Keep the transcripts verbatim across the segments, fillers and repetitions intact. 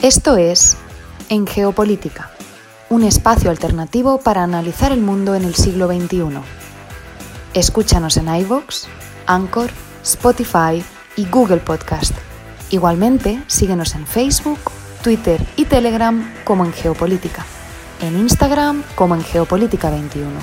Esto es En Geopolítica, un espacio alternativo para analizar el mundo en el siglo veintiuno. Escúchanos en iVoox, Anchor, Spotify y Google Podcast. Igualmente, síguenos en Facebook, Twitter y Telegram como En Geopolítica, en Instagram como En Geopolítica veintiuno.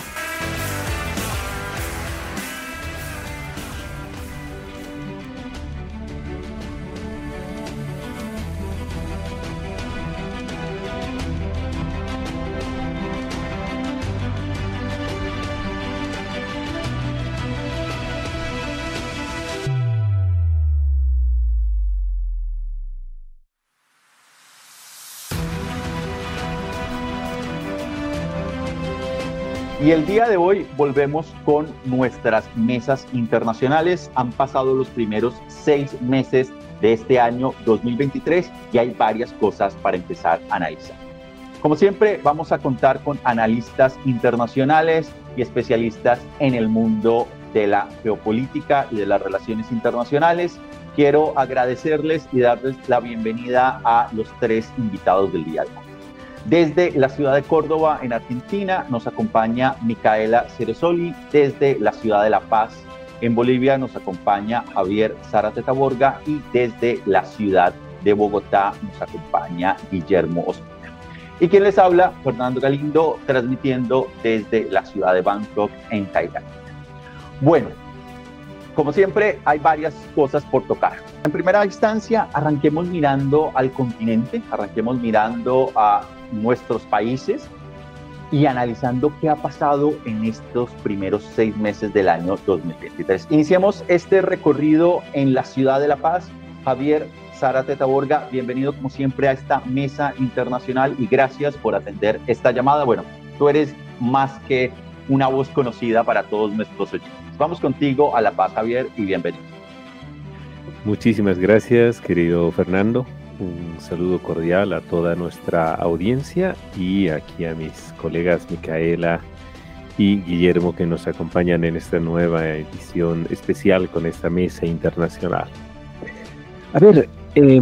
Y el día de hoy volvemos con nuestras mesas internacionales. Han pasado los primeros seis meses de este año dos mil veintitrés y hay varias cosas para empezar a analizar. Como siempre, vamos a contar con analistas internacionales y especialistas en el mundo de la geopolítica y de las relaciones internacionales. Quiero agradecerles y darles la bienvenida a los tres invitados del día de hoy. Desde la ciudad de Córdoba, en Argentina, nos acompaña Micaela Ceresoli. Desde la ciudad de La Paz, en Bolivia, nos acompaña Javier Zárate Taborga. Y desde la ciudad de Bogotá, nos acompaña Guillermo Ospina. Y quien les habla, Fernando Galindo, transmitiendo desde la ciudad de Bangkok, en Tailandia. Bueno, como siempre, hay varias cosas por tocar. En primera instancia, arranquemos mirando al continente, arranquemos mirando a nuestros países y analizando qué ha pasado en estos primeros seis meses del año dos mil veintitrés. Iniciamos este recorrido en la ciudad de La Paz. Javier Zárate Taborga, bienvenido como siempre a esta mesa internacional y gracias por atender esta llamada. Bueno, tú eres más que una voz conocida para todos nuestros oyentes. Vamos contigo a La Paz, Javier, y bienvenido. Muchísimas gracias, querido Fernando. Un saludo cordial a toda nuestra audiencia y aquí a mis colegas Micaela y Guillermo que nos acompañan en esta nueva edición especial con esta mesa internacional. A ver, eh,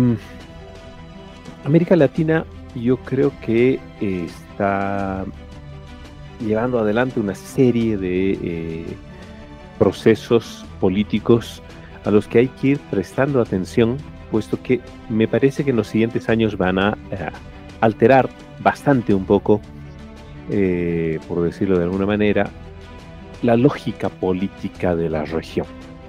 América Latina yo creo que eh, está llevando adelante una serie de eh, procesos políticos a los que hay que ir prestando atención, puesto que me parece que en los siguientes años van a eh, alterar bastante un poco, eh, por decirlo de alguna manera, la lógica política de la región.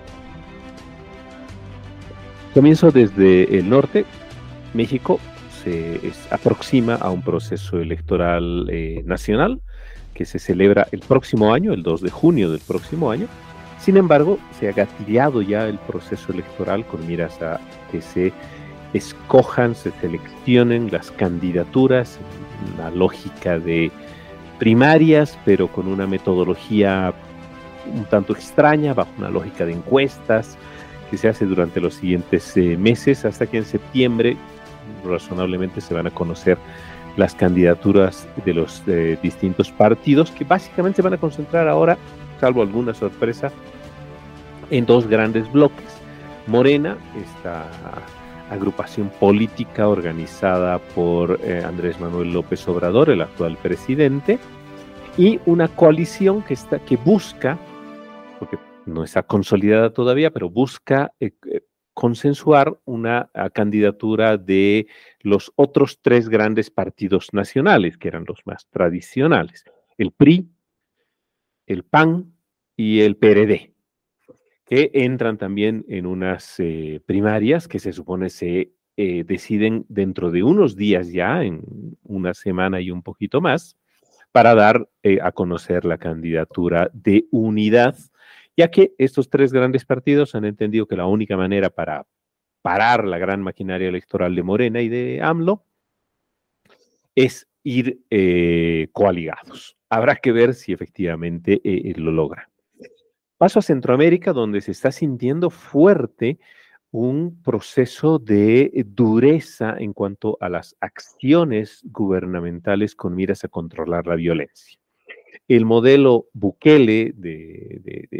Comienzo desde el norte. México se es, aproxima a un proceso electoral eh, nacional que se celebra el próximo año, el dos de junio del próximo año. Sin embargo, se ha gatillado ya el proceso electoral con miras a que se escojan, se seleccionen las candidaturas, una lógica de primarias, pero con una metodología un tanto extraña, bajo una lógica de encuestas, que se hace durante los siguientes eh, meses, hasta que en septiembre razonablemente se van a conocer las candidaturas de los eh, distintos partidos, que básicamente se van a concentrar ahora, salvo alguna sorpresa, en dos grandes bloques. Morena, esta agrupación política organizada por eh, Andrés Manuel López Obrador, el actual presidente, y una coalición que, está, que busca, porque no está consolidada todavía, pero busca eh, consensuar una candidatura de los otros tres grandes partidos nacionales, que eran los más tradicionales, el P R I, el P A N y el P R D, que entran también en unas eh, primarias que se supone se eh, deciden dentro de unos días ya, en una semana y un poquito más, para dar eh, a conocer la candidatura de unidad, ya que estos tres grandes partidos han entendido que la única manera para parar la gran maquinaria electoral de Morena y de AMLO es ir eh, coaligados. Habrá que ver si efectivamente eh, lo logra. Paso a Centroamérica, donde se está sintiendo fuerte un proceso de dureza en cuanto a las acciones gubernamentales con miras a controlar la violencia. El modelo Bukele de, de, de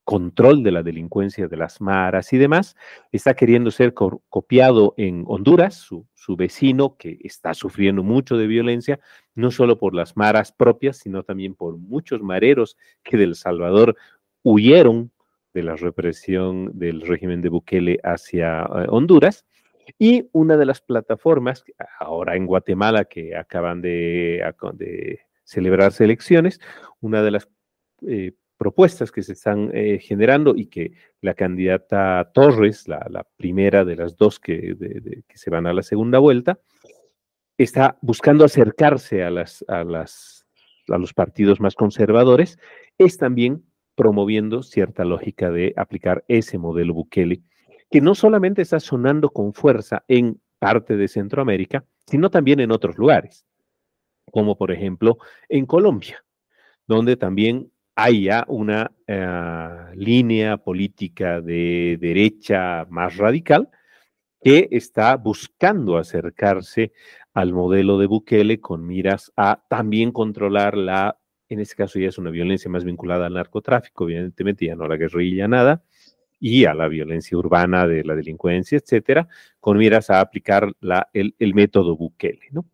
control de la delincuencia de las maras y demás, está queriendo ser co copiado en Honduras, su, su vecino, que está sufriendo mucho de violencia, no solo por las maras propias, sino también por muchos mareros que de El Salvador huyeron de la represión del régimen de Bukele hacia eh, Honduras. Y una de las plataformas, ahora en Guatemala, que acaban de, de celebrarse elecciones, una de las eh, propuestas que se están eh, generando y que la candidata Torres, la, la primera de las dos que, de, de, que se van a la segunda vuelta, está buscando acercarse a, las, a, las, a los partidos más conservadores, es también promoviendo cierta lógica de aplicar ese modelo Bukele, que no solamente está sonando con fuerza en parte de Centroamérica, sino también en otros lugares, como por ejemplo en Colombia, donde también hay ya una uh, línea política de derecha más radical que está buscando acercarse al modelo de Bukele con miras a también controlar la, en este caso ya es una violencia más vinculada al narcotráfico, evidentemente ya no a la guerrilla, nada, y a la violencia urbana de la delincuencia, etcétera, con miras a aplicar la, el, el método Bukele, ¿no?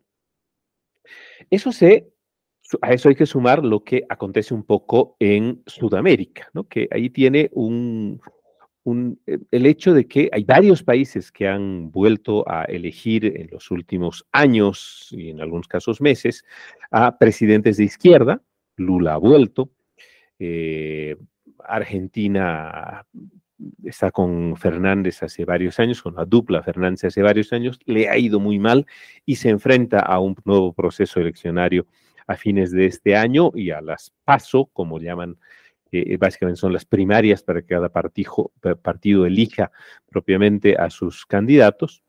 Eso se, a eso hay que sumar lo que acontece un poco en Sudamérica, ¿no? Que ahí tiene un, un, el hecho de que hay varios países que han vuelto a elegir en los últimos años y en algunos casos meses a presidentes de izquierda. Lula ha vuelto, eh, Argentina está con Fernández hace varios años, con la dupla Fernández hace varios años, le ha ido muy mal y se enfrenta a un nuevo proceso eleccionario a fines de este año y a las PASO, como llaman, eh, básicamente son las primarias para que cada partido, partido elija propiamente a sus candidatos.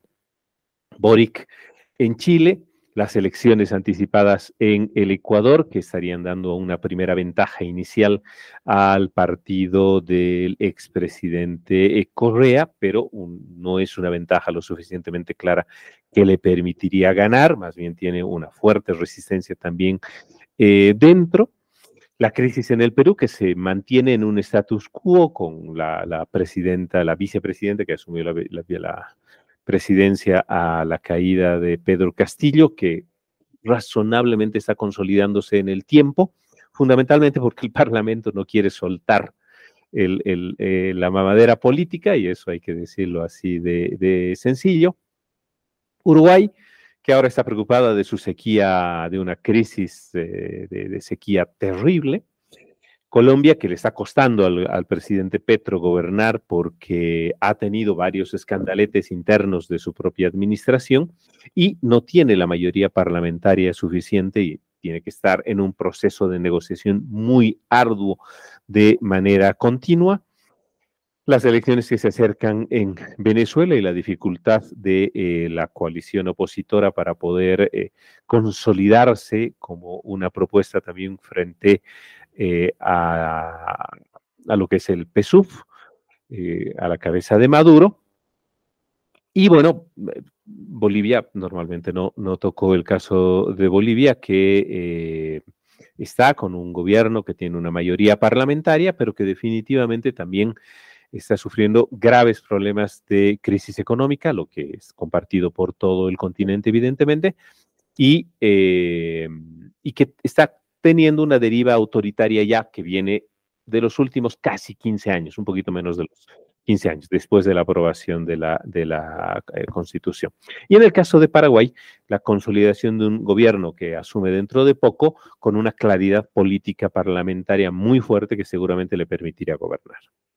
Boric en Chile, las elecciones anticipadas en el Ecuador, que estarían dando una primera ventaja inicial al partido del expresidente Correa, pero un, no es una ventaja lo suficientemente clara que le permitiría ganar, más bien tiene una fuerte resistencia también eh, dentro. La crisis en el Perú, que se mantiene en un status quo con la, la presidenta, la vicepresidenta que asumió la, la, la presidencia a la caída de Pedro Castillo, que razonablemente está consolidándose en el tiempo, fundamentalmente porque el Parlamento no quiere soltar el, el, eh, la mamadera política, y eso hay que decirlo así de, de sencillo. Uruguay, que ahora está preocupada de su sequía, de una crisis de, de, de sequía terrible. Colombia, que le está costando al, al presidente Petro gobernar porque ha tenido varios escandaletes internos de su propia administración y no tiene la mayoría parlamentaria suficiente y tiene que estar en un proceso de negociación muy arduo de manera continua. Las elecciones que se acercan en Venezuela y la dificultad de eh, la coalición opositora para poder eh, consolidarse como una propuesta también frente eh, a, a lo que es el P S U V, eh, a la cabeza de Maduro. Y bueno, Bolivia, normalmente no, no tocó el caso de Bolivia, que eh, está con un gobierno que tiene una mayoría parlamentaria, pero que definitivamente también está sufriendo graves problemas de crisis económica, lo que es compartido por todo el continente, evidentemente, y, eh, y que está teniendo una deriva autoritaria ya que viene de los últimos casi quince años, un poquito menos de los quince años, después de la aprobación de la, de la eh, Constitución. Y en el caso de Paraguay, la consolidación de un gobierno que asume dentro de poco con una claridad política parlamentaria muy fuerte que seguramente le permitirá gobernar.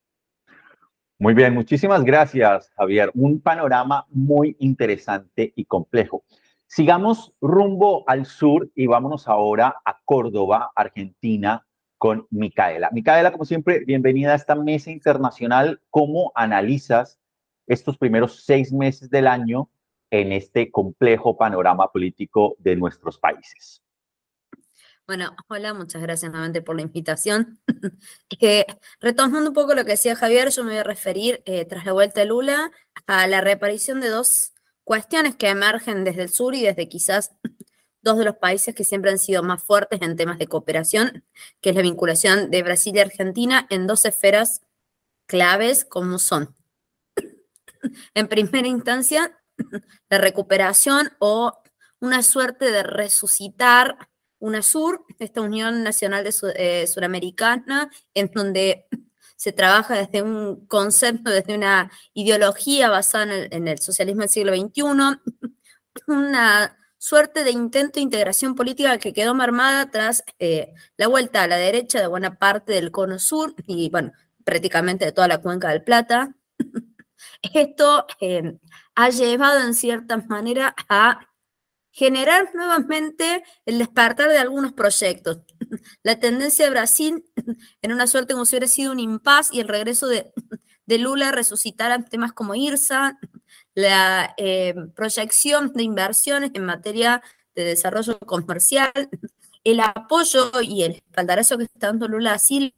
Muy bien, muchísimas gracias, Javier. Un panorama muy interesante y complejo. Sigamos rumbo al sur y vámonos ahora a Córdoba, Argentina, con Micaela. Micaela, como siempre, bienvenida a esta mesa internacional. ¿Cómo analizas estos primeros seis meses del año en este complejo panorama político de nuestros países? Bueno, hola, muchas gracias nuevamente por la invitación. eh, retomando un poco lo que decía Javier, yo me voy a referir, eh, tras la vuelta de Lula, a la reaparición de dos cuestiones que emergen desde el sur y desde quizás dos de los países que siempre han sido más fuertes en temas de cooperación, que es la vinculación de Brasil y Argentina en dos esferas claves como son, en primera instancia, la recuperación o una suerte de resucitar UNASUR, esta Unión Nacional de Su eh, Suramericana, en donde se trabaja desde un concepto, desde una ideología basada en el, en el socialismo del siglo veintiuno, una suerte de intento de integración política que quedó mermada tras eh, la vuelta a la derecha de buena parte del cono sur y, bueno, prácticamente de toda la cuenca del Plata. Esto eh, ha llevado en cierta manera a generar nuevamente el despertar de algunos proyectos. La tendencia de Brasil en una suerte como si hubiera sido un impas y el regreso de, de Lula resucitará temas como IRSA, la eh, proyección de inversiones en materia de desarrollo comercial, el apoyo y el espaldarazo que está dando Lula a Silva,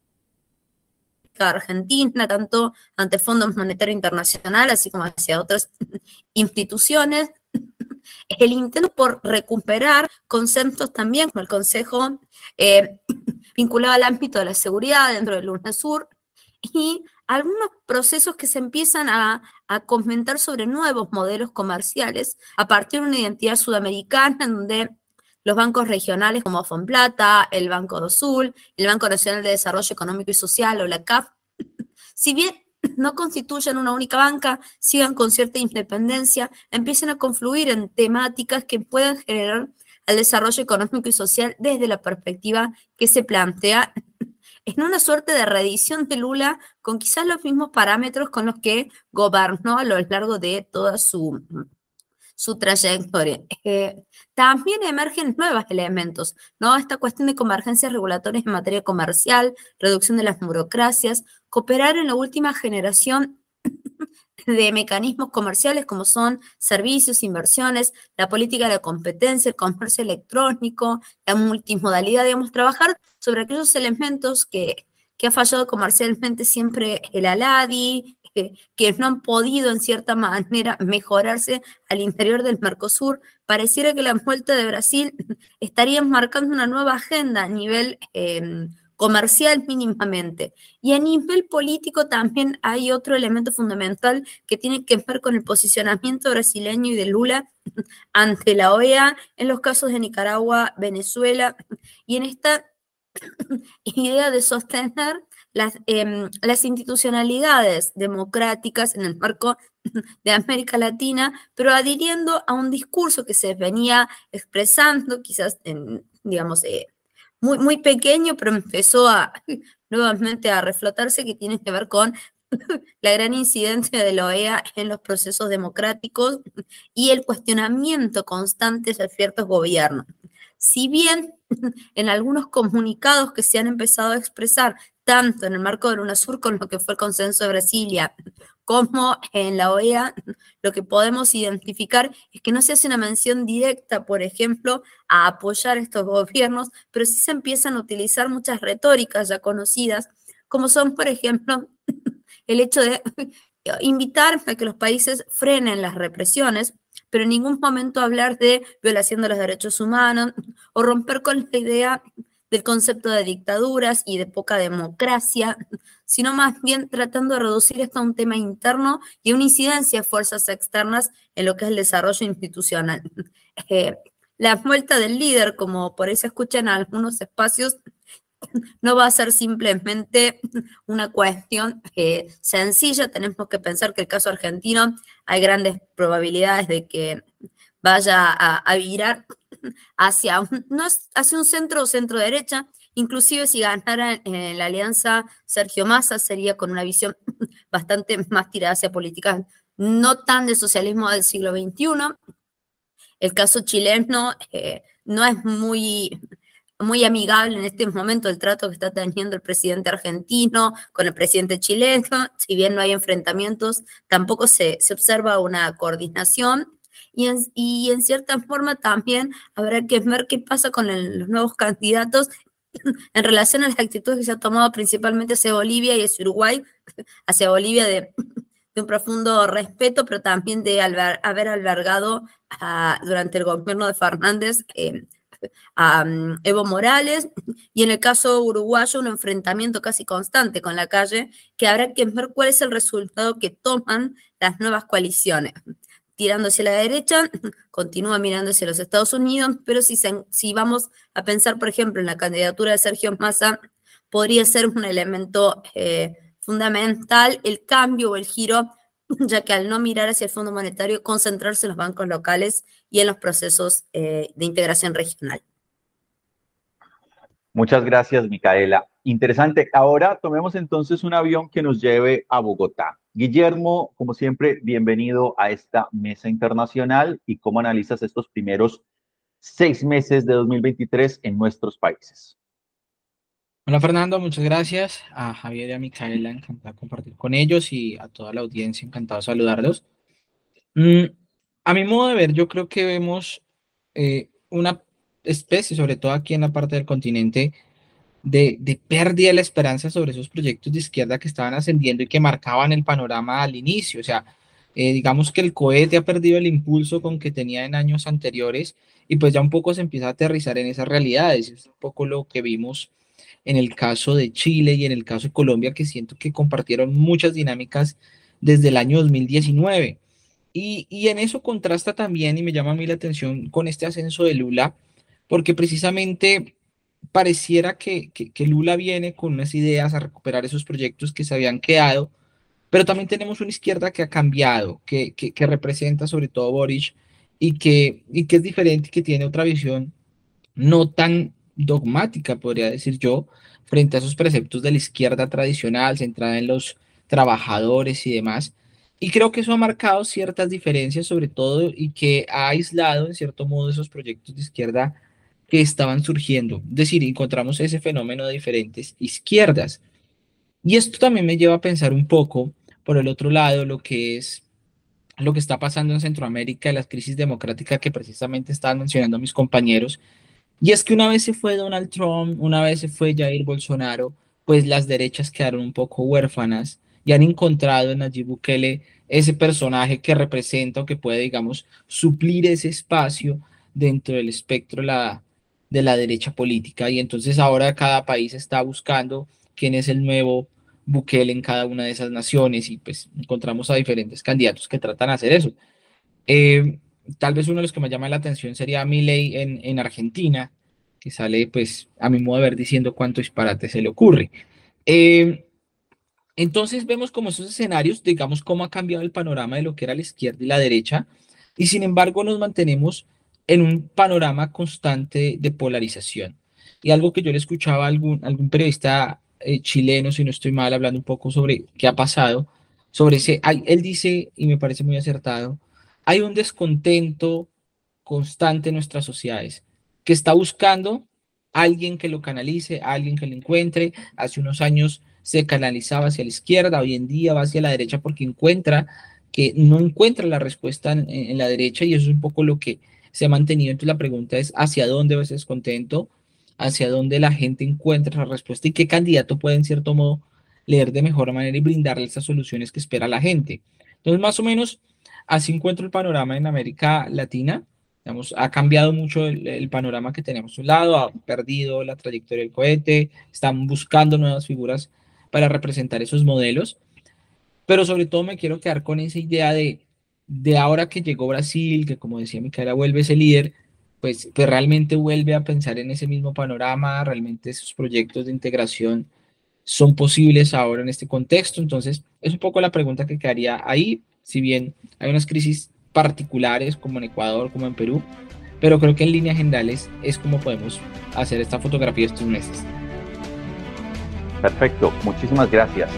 Argentina, tanto ante Fondo Monetario Internacional, así como hacia otras instituciones, el intento por recuperar conceptos también, como el Consejo eh, vinculado al ámbito de la seguridad dentro del UNASUR, y algunos procesos que se empiezan a, a comentar sobre nuevos modelos comerciales a partir de una identidad sudamericana en donde los bancos regionales como Fonplata, el Banco do Sul, el Banco Nacional de Desarrollo Económico y Social o la C A F, si bien no constituyen una única banca, sigan con cierta independencia, empiezan a confluir en temáticas que puedan generar el desarrollo económico y social desde la perspectiva que se plantea en una suerte de reedición de Lula con quizás los mismos parámetros con los que gobernó a lo largo de toda su, su trayectoria. Eh, también emergen nuevos elementos, ¿no? Esta cuestión de convergencias regulatorias en materia comercial, reducción de las burocracias, cooperar en la última generación de mecanismos comerciales como son servicios, inversiones, la política de la competencia, el comercio electrónico, la multimodalidad, digamos, trabajar sobre aquellos elementos que, que ha fallado comercialmente siempre el ALADI, que, que no han podido en cierta manera mejorarse al interior del Mercosur. Pareciera que la vuelta de Brasil estaría marcando una nueva agenda a nivel eh, comercial mínimamente. Y a nivel político también hay otro elemento fundamental que tiene que ver con el posicionamiento brasileño y de Lula ante la O E A en los casos de Nicaragua, Venezuela, y en esta idea de sostener las, eh, las institucionalidades democráticas en el marco de América Latina, pero adhiriendo a un discurso que se venía expresando, quizás, en, digamos, eh, muy, muy pequeño, pero empezó a nuevamente a reflotarse, que tiene que ver con la gran incidencia de la O E A en los procesos democráticos y el cuestionamiento constante de ciertos gobiernos. Si bien en algunos comunicados que se han empezado a expresar, tanto en el marco del UNASUR con lo que fue el consenso de Brasilia, como en la O E A, lo que podemos identificar es que no se hace una mención directa, por ejemplo, a apoyar estos gobiernos, pero sí se empiezan a utilizar muchas retóricas ya conocidas, como son, por ejemplo, el hecho de invitar a que los países frenen las represiones, pero en ningún momento hablar de violación de los derechos humanos o romper con la idea del concepto de dictaduras y de poca democracia, sino más bien tratando de reducir esto a un tema interno y a una incidencia de fuerzas externas en lo que es el desarrollo institucional. Eh, la vuelta del líder, como por ahí se escucha en algunos espacios, no va a ser simplemente una cuestión eh, sencilla. Tenemos que pensar que el caso argentino hay grandes probabilidades de que vaya a, a virar hacia un, no es, hacia un centro o centro derecha. Inclusive si ganara en la alianza Sergio Massa sería con una visión bastante más tirada hacia políticas no tan de socialismo del siglo veintiuno. El caso chileno eh, no es muy, muy amigable en este momento el trato que está teniendo el presidente argentino con el presidente chileno. Si bien no hay enfrentamientos, tampoco se, se observa una coordinación. Y en, y en cierta forma también habrá que ver qué pasa con el, los nuevos candidatos en relación a las actitudes que se han tomado principalmente hacia Bolivia y hacia Uruguay, hacia Bolivia de, de un profundo respeto, pero también de alber, haber albergado a, durante el gobierno de Fernández eh, a um, Evo Morales, y en el caso uruguayo un enfrentamiento casi constante con la calle, que habrá que ver cuál es el resultado que toman las nuevas coaliciones. Tirando hacia la derecha, continúa mirando hacia los Estados Unidos, pero si, se, si vamos a pensar, por ejemplo, en la candidatura de Sergio Massa, podría ser un elemento eh, fundamental el cambio o el giro, ya que al no mirar hacia el Fondo Monetario, concentrarse en los bancos locales y en los procesos eh, de integración regional. Muchas gracias, Micaela. Interesante. Ahora tomemos entonces un avión que nos lleve a Bogotá. Guillermo, como siempre, bienvenido a esta mesa internacional. ¿Y cómo analizas estos primeros seis meses de dos mil veintitrés en nuestros países? Hola Fernando, muchas gracias. A Javier y a Micaela, encantado de compartir con ellos, y a toda la audiencia, encantado de saludarlos. Mm, a mi modo de ver, yo creo que vemos eh, una especie, sobre todo aquí en la parte del continente, de, de pérdida de la esperanza sobre esos proyectos de izquierda que estaban ascendiendo y que marcaban el panorama al inicio. O sea, eh, digamos que el cohete ha perdido el impulso con que tenía en años anteriores, y pues ya un poco se empieza a aterrizar en esas realidades. Es un poco lo que vimos en el caso de Chile y en el caso de Colombia, que siento que compartieron muchas dinámicas desde el año dos mil diecinueve. Y, y en eso contrasta también, y me llama a mí la atención, con este ascenso de Lula, porque precisamente pareciera que, que, que Lula viene con unas ideas a recuperar esos proyectos que se habían quedado, pero también tenemos una izquierda que ha cambiado, que, que, que representa sobre todo Boric, y que, y que es diferente, que tiene otra visión no tan dogmática, podría decir yo, frente a esos preceptos de la izquierda tradicional, centrada en los trabajadores y demás. Y creo que eso ha marcado ciertas diferencias, sobre todo, y que ha aislado, en cierto modo, esos proyectos de izquierda que estaban surgiendo. Es decir, encontramos ese fenómeno de diferentes izquierdas. Y esto también me lleva a pensar un poco, por el otro lado, lo que es lo que está pasando en Centroamérica, la crisis democrática que precisamente estaban mencionando mis compañeros. Y es que una vez se fue Donald Trump, una vez se fue Jair Bolsonaro, pues las derechas quedaron un poco huérfanas y han encontrado en Nayib Bukele ese personaje que representa o que puede, digamos, suplir ese espacio dentro del espectro de la, de la derecha política. Y entonces ahora cada país está buscando quién es el nuevo Bukele en cada una de esas naciones, y pues encontramos a diferentes candidatos que tratan de hacer eso. Eh, Tal vez uno de los que me llama la atención sería Milei en, en Argentina, que sale, pues, a mi modo de ver, diciendo cuánto disparate se le ocurre. Eh, entonces vemos como esos escenarios, digamos, cómo ha cambiado el panorama de lo que era la izquierda y la derecha, y sin embargo nos mantenemos en un panorama constante de polarización. Y algo que yo le escuchaba a algún, algún periodista eh, chileno, si no estoy mal, hablando un poco sobre qué ha pasado, sobre ese, hay, él dice, y me parece muy acertado, hay un descontento constante en nuestras sociedades que está buscando a alguien que lo canalice, a alguien que lo encuentre. Hace unos años se canalizaba hacia la izquierda, hoy en día va hacia la derecha porque encuentra que no encuentra la respuesta en, en la derecha, y eso es un poco lo que se ha mantenido. Entonces la pregunta es, ¿hacia dónde va ese descontento? ¿Hacia dónde la gente encuentra la respuesta? ¿Y qué candidato puede, en cierto modo, leer de mejor manera y brindarle esas soluciones que espera la gente? Entonces, más o menos, así encuentro el panorama en América Latina. Digamos, ha cambiado mucho el, el panorama que tenemos a un lado, ha perdido la trayectoria del cohete, están buscando nuevas figuras para representar esos modelos, pero sobre todo me quiero quedar con esa idea de, de ahora que llegó Brasil, que como decía Micaela, vuelve ese líder, pues, pues realmente vuelve a pensar en ese mismo panorama, realmente esos proyectos de integración son posibles ahora en este contexto. Entonces, es un poco la pregunta que quedaría ahí, si bien hay unas crisis particulares como en Ecuador, como en Perú, pero creo que en líneas generales es como podemos hacer esta fotografía estos meses. Perfecto, muchísimas gracias.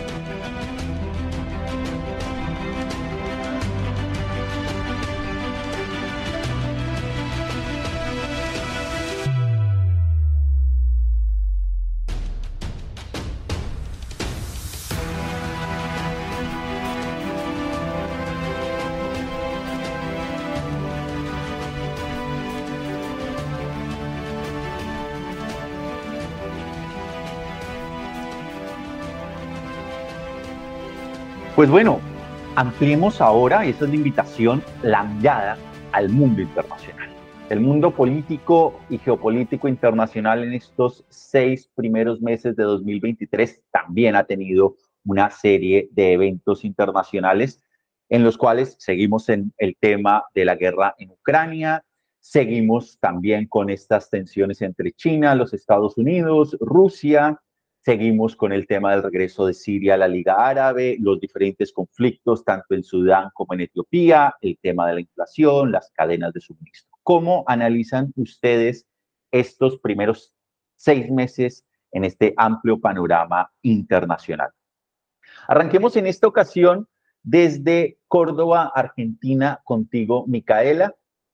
Pues bueno, ampliemos ahora, y esa es la invitación, la mirada al mundo internacional. El mundo político y geopolítico internacional en estos seis primeros meses de dos mil veintitrés también ha tenido una serie de eventos internacionales en los cuales seguimos en el tema de la guerra en Ucrania, seguimos también con estas tensiones entre China, los Estados Unidos, Rusia, seguimos con el tema del regreso de Siria a la Liga Árabe, los diferentes conflictos tanto en Sudán como en Etiopía, el tema de la inflación, las cadenas de suministro. ¿Cómo analizan ustedes estos primeros seis meses en este amplio panorama internacional? Arranquemos en esta ocasión desde Córdoba, Argentina, contigo, Micaela.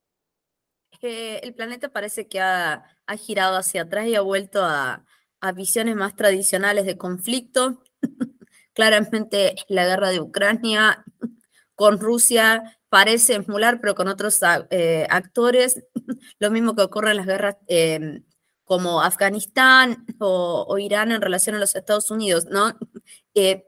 Eh, el planeta parece que ha, ha girado hacia atrás y ha vuelto a, a visiones más tradicionales de conflicto. Claramente la guerra de Ucrania con Rusia parece emular, pero con otros eh, actores. Lo mismo que ocurre en las guerras eh, como Afganistán o, o Irán en relación a los Estados Unidos, ¿no? Eh,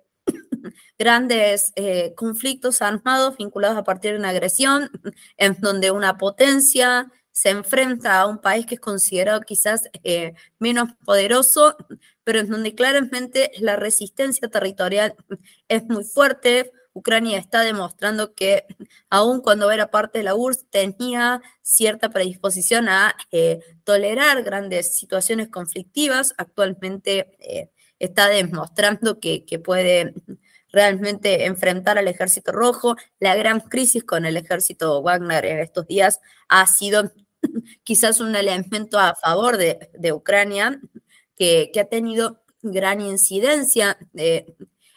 grandes eh, conflictos armados vinculados a partir de una agresión, en donde una potencia se enfrenta a un país que es considerado quizás eh, menos poderoso, pero en donde claramente la resistencia territorial es muy fuerte. Ucrania está demostrando que aun cuando era parte de la U R S S tenía cierta predisposición a eh, tolerar grandes situaciones conflictivas. Actualmente eh, está demostrando que, que puede realmente enfrentar al Ejército Rojo. La gran crisis con el Ejército Wagner en estos días ha sido quizás un elemento a favor de, de Ucrania, que, que ha tenido gran incidencia. Eh,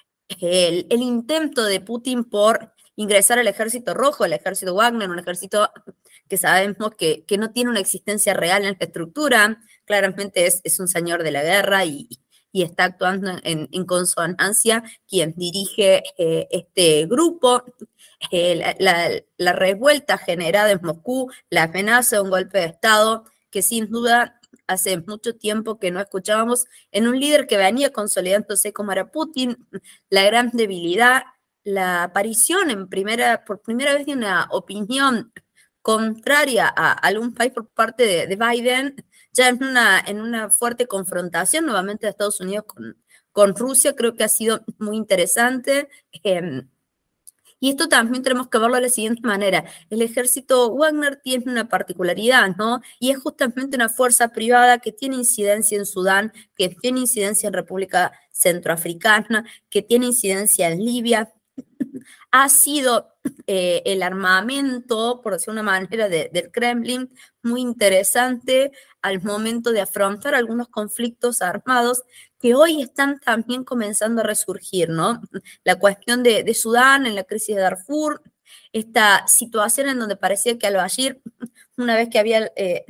el, el intento de Putin por ingresar al Ejército Rojo, el Ejército Wagner, un ejército que sabemos que, que no tiene una existencia real en la estructura, claramente es, es un señor de la guerra y, y está actuando en, en consonancia quien dirige eh, este grupo. Eh, la, la, la revuelta generada en Moscú, la amenaza de un golpe de Estado, que sin duda hace mucho tiempo que no escuchábamos en un líder que venía consolidándose como era Putin, la gran debilidad, la aparición en primera, por primera vez de una opinión contraria a algún país por parte de, de Biden, ya en una, en una fuerte confrontación nuevamente de Estados Unidos con, con Rusia. Creo que ha sido muy interesante. Eh, Y esto también tenemos que verlo de la siguiente manera. El ejército Wagner tiene una particularidad, ¿no? Y es justamente una fuerza privada que tiene incidencia en Sudán, que tiene incidencia en República Centroafricana, que tiene incidencia en Libia. Ha sido eh, el armamento, por decir una manera, de, del Kremlin muy interesante al momento de afrontar algunos conflictos armados que hoy están también comenzando a resurgir, ¿no? La cuestión de, de Sudán, en la crisis de Darfur, esta situación en donde parecía que al-Bashir, una vez que había eh,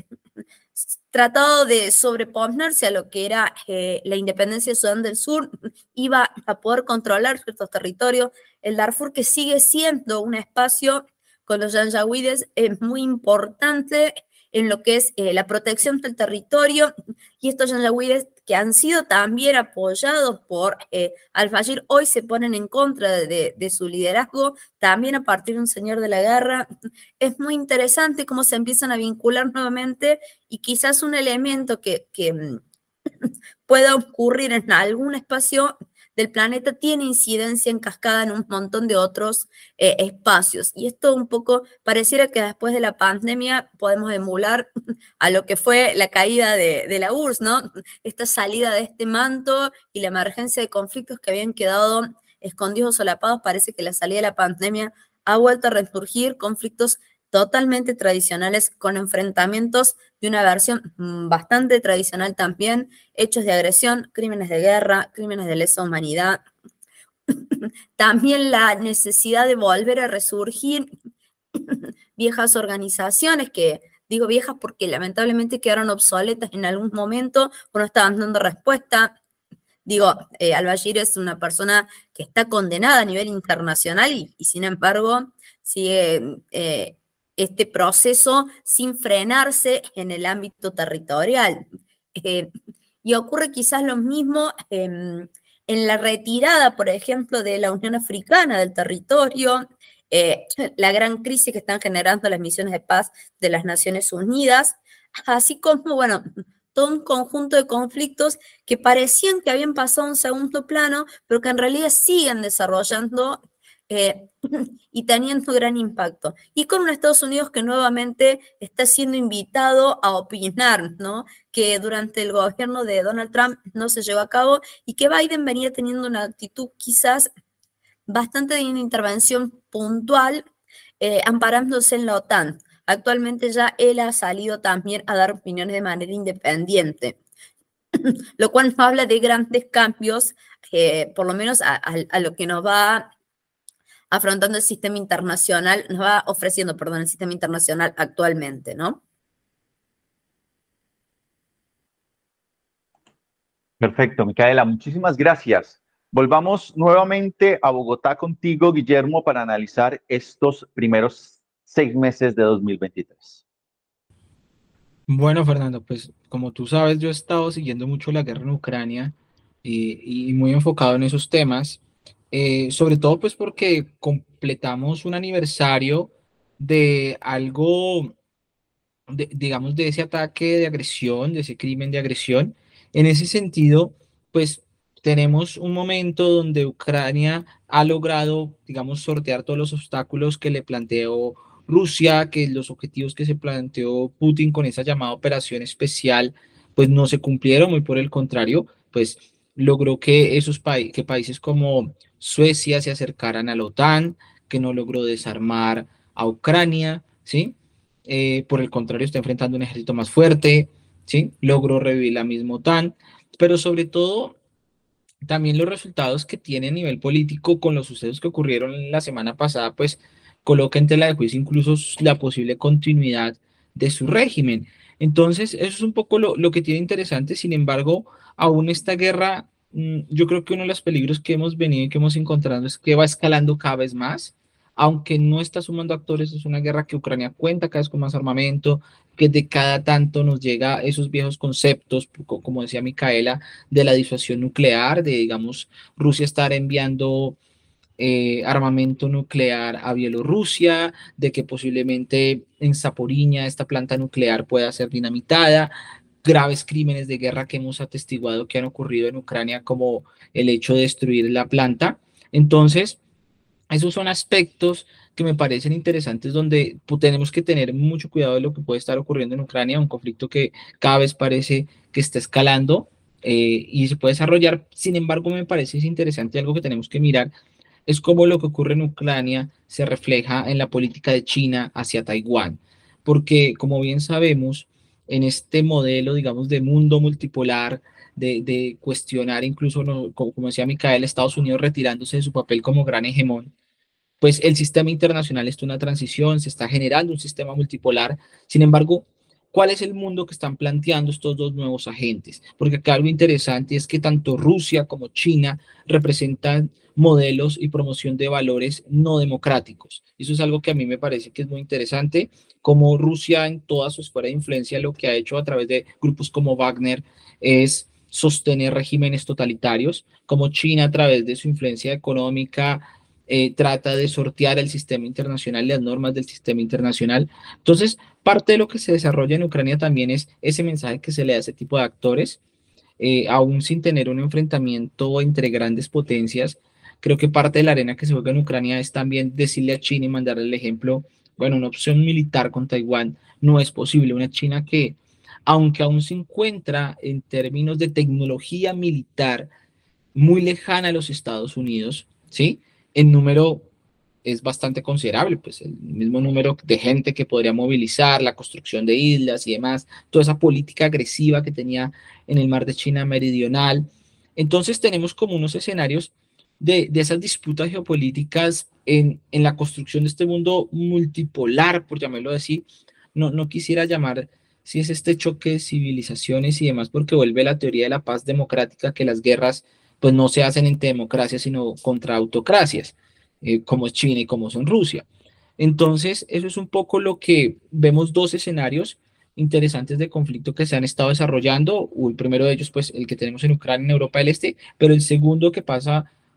tratado de sobreponerse a lo que era eh, la independencia de Sudán del Sur, iba a poder controlar ciertos territorios. El Darfur, que sigue siendo un espacio con los yanjawides, es muy importante en lo que es eh, la protección del territorio, y estos yanjawides que han sido también apoyados por eh, al-Bashir, hoy se ponen en contra de, de, de su liderazgo, también a partir de un señor de la guerra. Es muy interesante cómo se empiezan a vincular nuevamente, y quizás un elemento que, que pueda ocurrir en algún espacio del planeta tiene incidencia en cascada en un montón de otros eh, espacios. Y esto un poco pareciera que después de la pandemia podemos emular a lo que fue la caída de, de la U R S S, ¿no? Esta salida de este manto y la emergencia de conflictos que habían quedado escondidos o solapados. Parece que la salida de la pandemia ha vuelto a resurgir conflictos totalmente tradicionales, con enfrentamientos de una versión bastante tradicional también, hechos de agresión, crímenes de guerra, crímenes de lesa humanidad. También la necesidad de volver a resurgir viejas organizaciones que, digo viejas porque lamentablemente quedaron obsoletas en algún momento o no estaban dando respuesta. Digo, eh, al-Bashir es una persona que está condenada a nivel internacional y, y sin embargo sigue eh, este proceso sin frenarse en el ámbito territorial. Eh, y ocurre quizás lo mismo eh, en la retirada, por ejemplo, de la Unión Africana del territorio, eh, la gran crisis que están generando las misiones de paz de las Naciones Unidas, así como, bueno, todo un conjunto de conflictos que parecían que habían pasado a un segundo plano, pero que en realidad siguen desarrollando eh, y teniendo gran impacto. Y con un Estados Unidos que nuevamente está siendo invitado a opinar, ¿no? Que durante el gobierno de Donald Trump no se llevó a cabo y que Biden venía teniendo una actitud quizás bastante de una intervención puntual, eh, amparándose en la OTAN. Actualmente ya él ha salido también a dar opiniones de manera independiente, lo cual nos habla de grandes cambios, eh, por lo menos a, a, a lo que nos va afrontando el sistema internacional, nos va ofreciendo, perdón, el sistema internacional actualmente, ¿no? Perfecto, Micaela, muchísimas gracias. Volvamos nuevamente a Bogotá contigo, Guillermo, para analizar estos primeros seis meses de dos mil veintitrés. Bueno, Fernando, pues como tú sabes, yo he estado siguiendo mucho la guerra en Ucrania y, y muy enfocado en esos temas, eh, sobre todo pues porque completamos un aniversario de algo, de- digamos, de ese ataque de agresión, de ese crimen de agresión. En ese sentido, pues tenemos un momento donde Ucrania ha logrado, digamos, sortear todos los obstáculos que le planteó Rusia, que los objetivos que se planteó Putin con esa llamada operación especial, pues no se cumplieron, muy por el contrario, pues logró que esos países, que países como Suecia se acercaran a la OTAN, que no logró desarmar a Ucrania, ¿sí? Eh, por el contrario, está enfrentando un ejército más fuerte, ¿sí? Logró revivir la misma OTAN, pero sobre todo también los resultados que tiene a nivel político con los sucesos que ocurrieron la semana pasada, pues coloca en tela de juicio incluso la posible continuidad de su régimen. Entonces, eso es un poco lo, lo que tiene interesante. Sin embargo, aún esta guerra, mm, yo creo que uno de los peligros que hemos venido y que hemos encontrado es que va escalando cada vez más. Aunque no está sumando actores, es una guerra que Ucrania cuenta cada vez con más armamento, que de cada tanto nos llega esos viejos conceptos, como decía Micaela, de la disuasión nuclear, de, digamos, Rusia estar enviando eh, armamento nuclear a Bielorrusia, de que posiblemente en Zaporiña esta planta nuclear pueda ser dinamitada, graves crímenes de guerra que hemos atestiguado que han ocurrido en Ucrania, como el hecho de destruir la planta. Entonces, esos son aspectos que me parecen interesantes donde pues, tenemos que tener mucho cuidado de lo que puede estar ocurriendo en Ucrania, un conflicto que cada vez parece que está escalando eh, y se puede desarrollar. Sin embargo, me parece es interesante algo que tenemos que mirar, es cómo lo que ocurre en Ucrania se refleja en la política de China hacia Taiwán. Porque, como bien sabemos, en este modelo, digamos, de mundo multipolar, de, de cuestionar incluso, no, como, como decía Micael, Estados Unidos retirándose de su papel como gran hegemón, pues el sistema internacional está en una transición, se está generando un sistema multipolar. Sin embargo, ¿cuál es el mundo que están planteando estos dos nuevos agentes? Porque acá algo interesante es que tanto Rusia como China representan modelos y promoción de valores no democráticos. Eso es algo que a mí me parece que es muy interesante, como Rusia en toda su esfera de influencia lo que ha hecho a través de grupos como Wagner es sostener regímenes totalitarios, como China a través de su influencia económica eh, trata de sortear el sistema internacional, las normas del sistema internacional. Entonces, parte de lo que se desarrolla en Ucrania también es ese mensaje que se le da a ese tipo de actores, eh, aún sin tener un enfrentamiento entre grandes potencias. Creo que parte de la arena que se juega en Ucrania es también decirle a China y mandarle el ejemplo, bueno, una opción militar con Taiwán no es posible. Una China que, aunque aún se encuentra en términos de tecnología militar muy lejana a los Estados Unidos, ¿sí? En número es bastante considerable, pues el mismo número de gente que podría movilizar, la construcción de islas y demás, toda esa política agresiva que tenía en el mar de China Meridional. Entonces tenemos como unos escenarios de, de esas disputas geopolíticas en, en la construcción de este mundo multipolar, por llamarlo así. No, no quisiera llamar si es este choque de civilizaciones y demás, porque vuelve la teoría de la paz democrática, que las guerras pues no se hacen entre democracias, sino contra autocracias eh, como es China y como son Rusia. Entonces, eso es un poco lo que vemos dos escenarios interesantes de conflicto que se han estado desarrollando. El primero de ellos, pues, el que tenemos en Ucrania, en Europa del Este, pero el segundo que pasa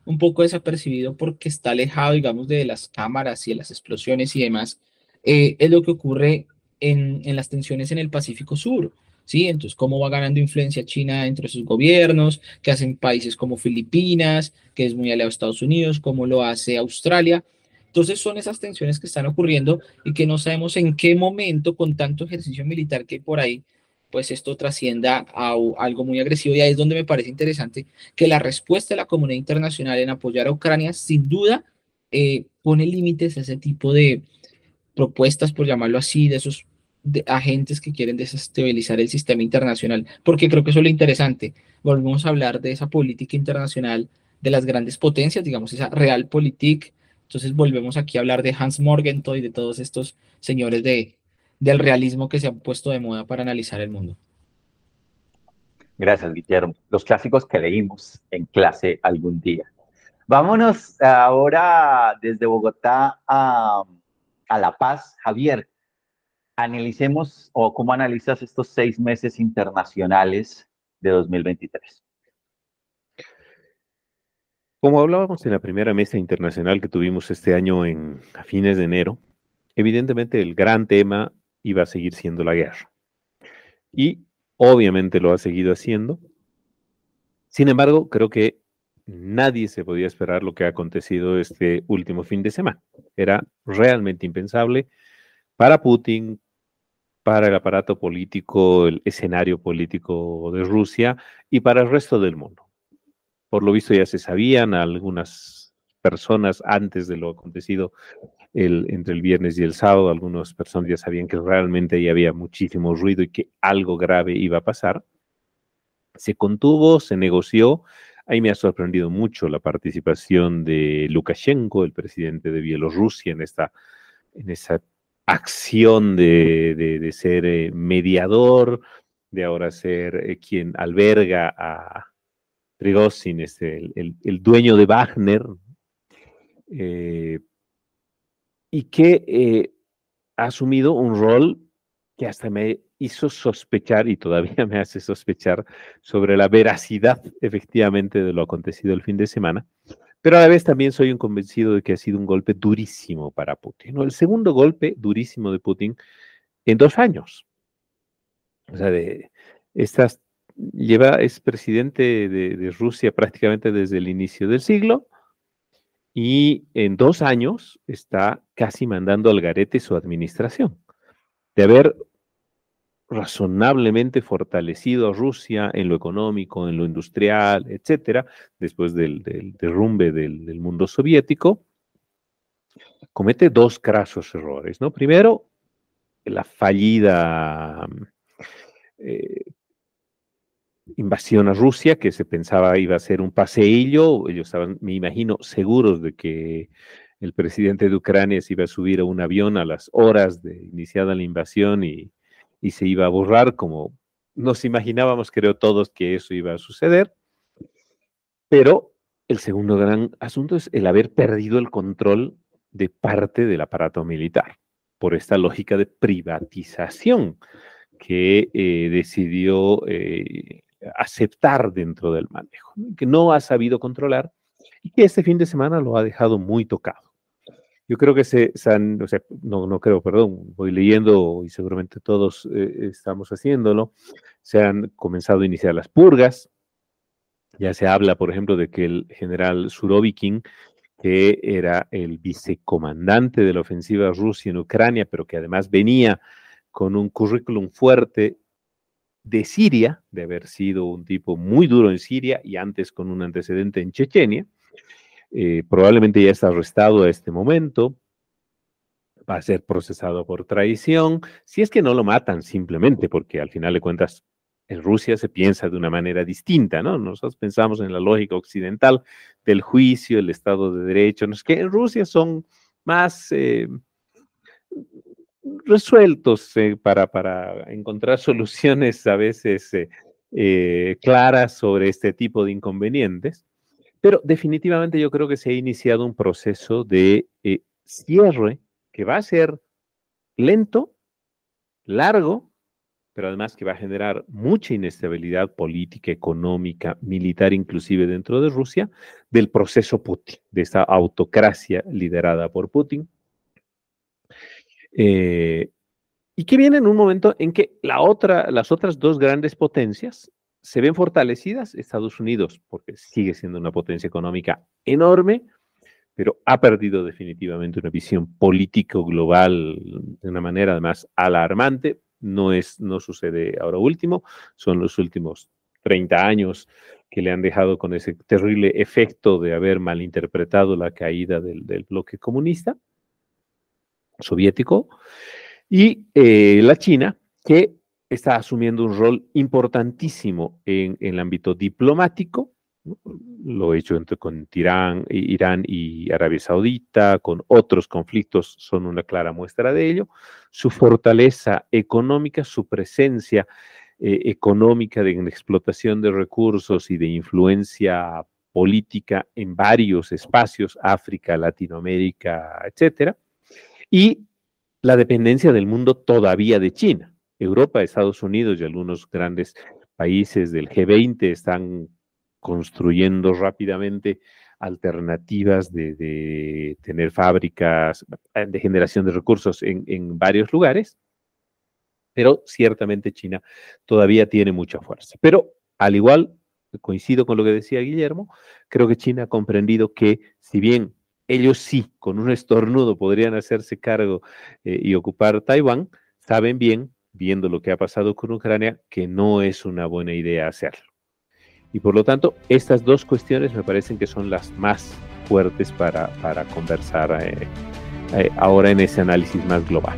un poco desapercibido porque está alejado, digamos, de las cámaras y de las explosiones y demás, eh, es lo que ocurre en, en las tensiones en el Pacífico Sur. ¿Sí? Entonces, cómo va ganando influencia China entre sus gobiernos, qué hacen países como Filipinas, que es muy aliado a Estados Unidos, cómo lo hace Australia. Entonces, son esas tensiones que están ocurriendo y que no sabemos en qué momento, con tanto ejercicio militar que hay por ahí, pues esto trascienda a, u- algo muy agresivo. Y ahí es donde me parece interesante que la respuesta de la comunidad internacional en apoyar a Ucrania, sin duda, eh, pone límites a ese tipo de propuestas, por llamarlo así, de esos de agentes que quieren desestabilizar el sistema internacional, porque creo que eso es lo interesante. Volvemos a hablar de esa política internacional de las grandes potencias, digamos, esa realpolitik. Entonces volvemos aquí a hablar de Hans Morgenthau y de todos estos señores de, del realismo que se han puesto de moda para analizar el mundo. Gracias, Guillermo. Los clásicos que leímos en clase algún día. Vámonos ahora desde Bogotá a, a La Paz. Javier, analicemos o cómo analizas estos seis meses internacionales de dos mil veintitrés. Como hablábamos en la primera mesa internacional que tuvimos este año en, a fines de enero, evidentemente el gran tema iba a seguir siendo la guerra. Y obviamente lo ha seguido haciendo. Sin embargo, creo que nadie se podía esperar lo que ha acontecido este último fin de semana. Era realmente impensable para Putin, para el aparato político, el escenario político de Rusia y para el resto del mundo. Por lo visto ya se sabían algunas personas antes de lo acontecido el, entre el viernes y el sábado, algunas personas ya sabían que realmente ya había muchísimo ruido y que algo grave iba a pasar. Se contuvo, se negoció. Ahí me ha sorprendido mucho la participación de Lukashenko, el presidente de Bielorrusia, en esta, en esa acción de, de, de ser eh, mediador, de ahora ser eh, quien alberga a Prigozhin, este, el, el, el dueño de Wagner, eh, y que eh, ha asumido un rol que hasta me hizo sospechar y todavía me hace sospechar sobre la veracidad efectivamente de lo acontecido el fin de semana, pero a la vez también soy un convencido de que ha sido un golpe durísimo para Putin, ¿no? El segundo golpe durísimo de Putin en dos años. O sea, de estas, lleva, es presidente de, de Rusia prácticamente desde el inicio del siglo y en dos años está casi mandando al garete su administración. De haber razonablemente fortalecido a Rusia en lo económico, en lo industrial, etcétera, después del, del derrumbe del, del mundo soviético, comete dos crasos errores, ¿no? Primero, la fallida eh, invasión a Rusia, que se pensaba iba a ser un paseillo. Ellos estaban, me imagino, seguros de que el presidente de Ucrania se iba a subir a un avión a las horas de iniciada la invasión y, y se iba a borrar, como nos imaginábamos, creo todos, que eso iba a suceder. Pero el segundo gran asunto es el haber perdido el control de parte del aparato militar por esta lógica de privatización que eh, decidió eh, aceptar dentro del manejo, ¿no? Que no ha sabido controlar y que este fin de semana lo ha dejado muy tocado. Yo creo que se, se han, o sea, no, no creo, perdón, voy leyendo y seguramente todos eh, estamos haciéndolo, se han comenzado a iniciar las purgas. Ya se habla, por ejemplo, de que el general Surovikin, que era el vicecomandante de la ofensiva rusa en Ucrania, pero que además venía con un currículum fuerte de Siria, de haber sido un tipo muy duro en Siria y antes con un antecedente en Chechenia, eh, probablemente ya está arrestado a este momento, va a ser procesado por traición, si es que no lo matan simplemente, porque al final de cuentas en Rusia se piensa de una manera distinta, ¿no? Nosotros pensamos en la lógica occidental del juicio, el Estado de Derecho, no es que en Rusia son más eh, resueltos eh, para, para encontrar soluciones a veces eh, eh, claras sobre este tipo de inconvenientes, pero definitivamente yo creo que se ha iniciado un proceso de eh, cierre que va a ser lento, largo, pero además que va a generar mucha inestabilidad política, económica, militar, inclusive dentro de Rusia, del proceso Putin, de esta autocracia liderada por Putin. Eh, y que viene en un momento en que la otra, las otras dos grandes potencias se ven fortalecidas. Estados Unidos, porque sigue siendo una potencia económica enorme, pero ha perdido definitivamente una visión político global de una manera además alarmante. No, es, no sucede ahora último, son los últimos treinta años que le han dejado con ese terrible efecto de haber malinterpretado la caída del, del bloque comunista soviético. Y eh, la China, que está asumiendo un rol importantísimo en, en el ámbito diplomático, ¿no? Lo he hecho entre, con Irán, Irán y Arabia Saudita, con otros conflictos, son una clara muestra de ello. Su fortaleza económica, su presencia eh, económica de en explotación de recursos y de influencia política en varios espacios, África, Latinoamérica, etcétera, y la dependencia del mundo todavía de China. Europa, Estados Unidos y algunos grandes países del G veinte están construyendo rápidamente alternativas de, de tener fábricas de generación de recursos en, en varios lugares, pero ciertamente China todavía tiene mucha fuerza. Pero al igual, coincido con lo que decía Guillermo, creo que China ha comprendido que si bien ellos sí, con un estornudo podrían hacerse cargo eh, y ocupar Taiwán, saben bien, viendo lo que ha pasado con Ucrania, que no es una buena idea hacerlo. Y por lo tanto, estas dos cuestiones me parecen que son las más fuertes para, para conversar eh, eh, ahora en ese análisis más global.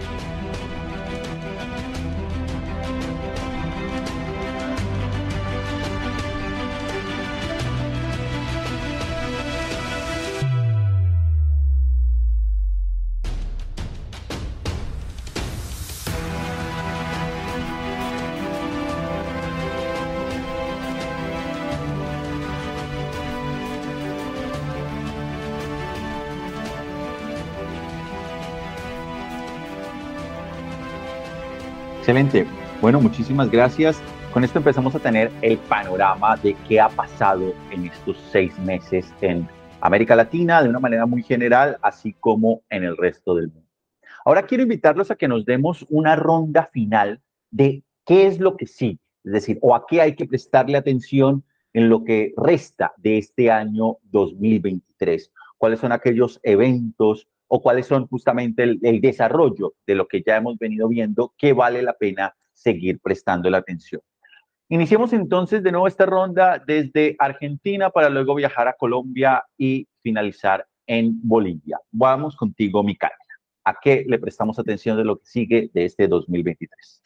Excelente. Bueno, muchísimas gracias. Con esto empezamos a tener el panorama de qué ha pasado en estos seis meses en América Latina de una manera muy general, así como en el resto del mundo. Ahora quiero invitarlos a que nos demos una ronda final de qué es lo que sí, es decir, o a qué hay que prestarle atención en lo que resta de este año dos mil veintitrés. ¿Cuáles son aquellos eventos o cuáles son justamente el, el desarrollo de lo que ya hemos venido viendo que vale la pena seguir prestando la atención? Iniciemos entonces de nuevo esta ronda desde Argentina para luego viajar a Colombia y finalizar en Bolivia. Vamos contigo, Micaela. ¿A qué le prestamos atención de lo que sigue de este dos mil veintitrés?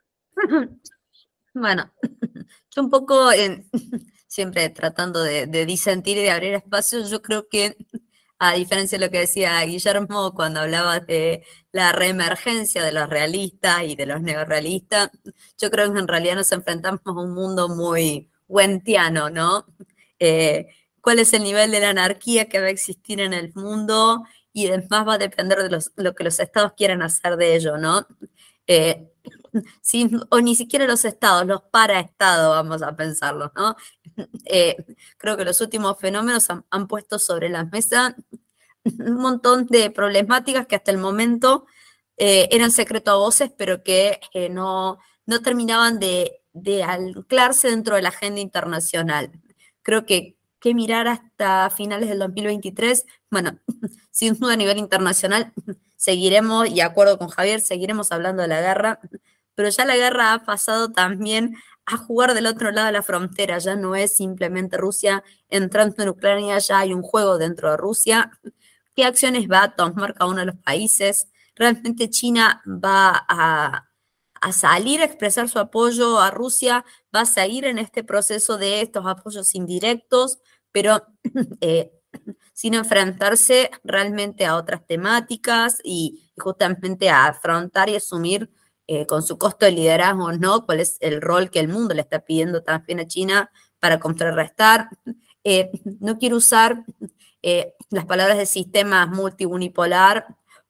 Bueno, yo un poco en, siempre tratando de, de disentir y de abrir espacios, yo creo que a diferencia de lo que decía Guillermo cuando hablaba de la reemergencia de los realistas y de los neorrealistas, yo creo que en realidad nos enfrentamos a un mundo muy wendtiano, ¿no? Eh, ¿Cuál es el nivel de la anarquía que va a existir en el mundo? Y además va a depender de los, lo que los estados quieran hacer de ello, ¿no? Eh, sin, o ni siquiera los estados, los paraestados, vamos a pensarlo, ¿no? Eh, creo que los últimos fenómenos han, han puesto sobre la mesa un montón de problemáticas que hasta el momento eh, eran secreto a voces, pero que eh, no, no terminaban de, de anclarse dentro de la agenda internacional. Creo que que mirar hasta finales del dos mil veintitrés, bueno, sin duda a nivel internacional, seguiremos, y de acuerdo con Javier, seguiremos hablando de la guerra, pero ya la guerra ha pasado también a jugar del otro lado de la frontera, ya no es simplemente Rusia entrando en Ucrania, ya hay un juego dentro de Rusia. ¿Qué acciones va a tomar cada uno de los países? ¿Realmente China va a, a salir a expresar su apoyo a Rusia? ¿Va a seguir en este proceso de estos apoyos indirectos, pero eh, sin enfrentarse realmente a otras temáticas y justamente a afrontar y asumir eh, con su costo de liderazgo, ¿no? ¿Cuál es el rol que el mundo le está pidiendo también a China para contrarrestar? Eh, no quiero usar eh, las palabras de sistema multiunipolar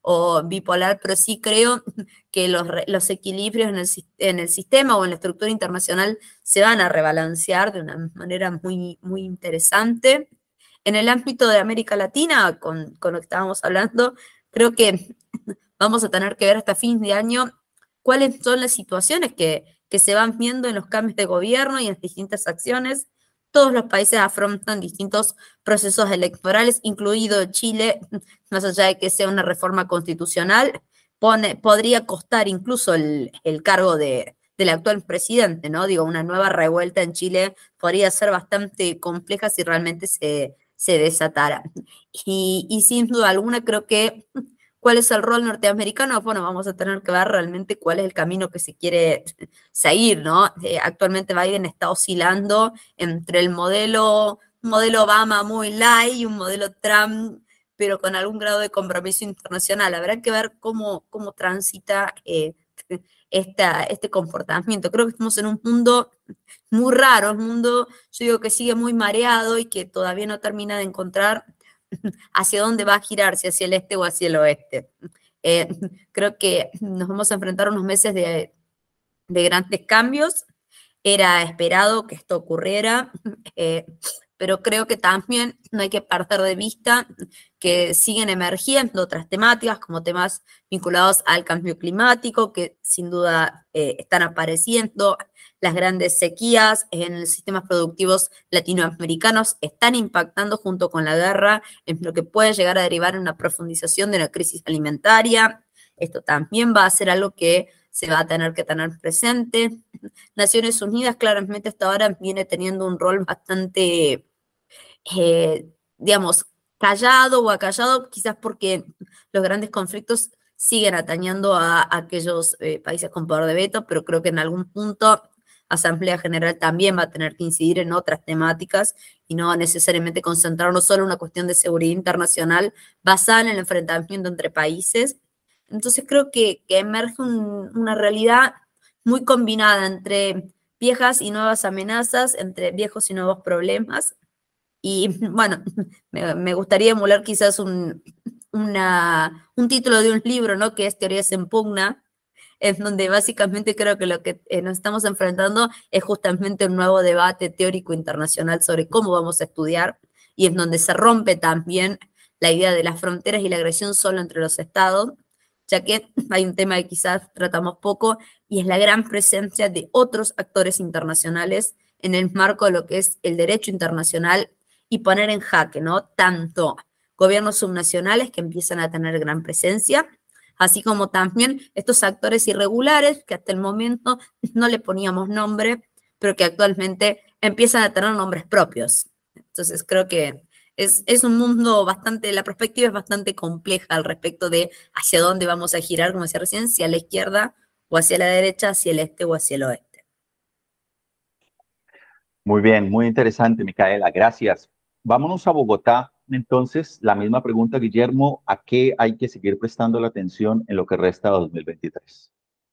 o bipolar, pero sí creo que los, los equilibrios en el, en el sistema o en la estructura internacional se van a rebalancear de una manera muy, muy interesante. En el ámbito de América Latina, con, con lo que estábamos hablando, creo que vamos a tener que ver hasta fin de año cuáles son las situaciones que, que se van viendo en los cambios de gobierno y en las distintas acciones. Todos los países afrontan distintos procesos electorales, incluido Chile, más allá de que sea una reforma constitucional, pone, podría costar incluso el, el cargo de, del actual presidente, ¿no? Digo, una nueva revuelta en Chile podría ser bastante compleja si realmente se, se desatara. Y, y sin duda alguna creo que ¿cuál es el rol norteamericano? Bueno, vamos a tener que ver realmente cuál es el camino que se quiere seguir, ¿no? Eh, actualmente Biden está oscilando entre el modelo, modelo Obama muy light y un modelo Trump, pero con algún grado de compromiso internacional. Habrá que ver cómo, cómo transita eh, esta, este comportamiento. Creo que estamos en un mundo muy raro, un mundo, yo digo, que sigue muy mareado y que todavía no termina de encontrar hacia dónde va a girar, si hacia el este o hacia el oeste. Eh, creo que nos vamos a enfrentar unos meses de, de grandes cambios. Era esperado que esto ocurriera, eh, pero creo que también no hay que perder de vista que siguen emergiendo otras temáticas, como temas vinculados al cambio climático, que sin duda eh, están apareciendo. Las grandes sequías en los sistemas productivos latinoamericanos están impactando junto con la guerra en lo que puede llegar a derivar en una profundización de la crisis alimentaria. Esto también va a ser algo que se va a tener que tener presente. Naciones Unidas claramente hasta ahora viene teniendo un rol bastante, eh, digamos, callado o acallado, quizás porque los grandes conflictos siguen atañando a, a aquellos eh, países con poder de veto, pero creo que en algún punto Asamblea General también va a tener que incidir en otras temáticas y no necesariamente concentrarnos solo en una cuestión de seguridad internacional basada en el enfrentamiento entre países. Entonces creo que, que emerge un, una realidad muy combinada entre viejas y nuevas amenazas, entre viejos y nuevos problemas. Y bueno, me, me gustaría emular quizás un, una, un título de un libro, ¿no? Que es Teorías en Pugna, en donde básicamente creo que lo que eh, nos estamos enfrentando es justamente un nuevo debate teórico internacional sobre cómo vamos a estudiar, y en donde se rompe también la idea de las fronteras y la agresión solo entre los estados, ya que hay un tema que quizás tratamos poco, y es la gran presencia de otros actores internacionales en el marco de lo que es el derecho internacional, y poner en jaque, ¿no? Tanto gobiernos subnacionales que empiezan a tener gran presencia, así como también estos actores irregulares que hasta el momento no le poníamos nombre, pero que actualmente empiezan a tener nombres propios. Entonces creo que es, es un mundo bastante, la perspectiva es bastante compleja al respecto de hacia dónde vamos a girar, como decía recién, si a la izquierda o hacia la derecha, hacia el este o hacia el oeste. Muy bien, muy interesante, Micaela, gracias. Vámonos a Bogotá. Entonces, la misma pregunta, Guillermo, ¿a qué hay que seguir prestando la atención en lo que resta de dos mil veintitrés?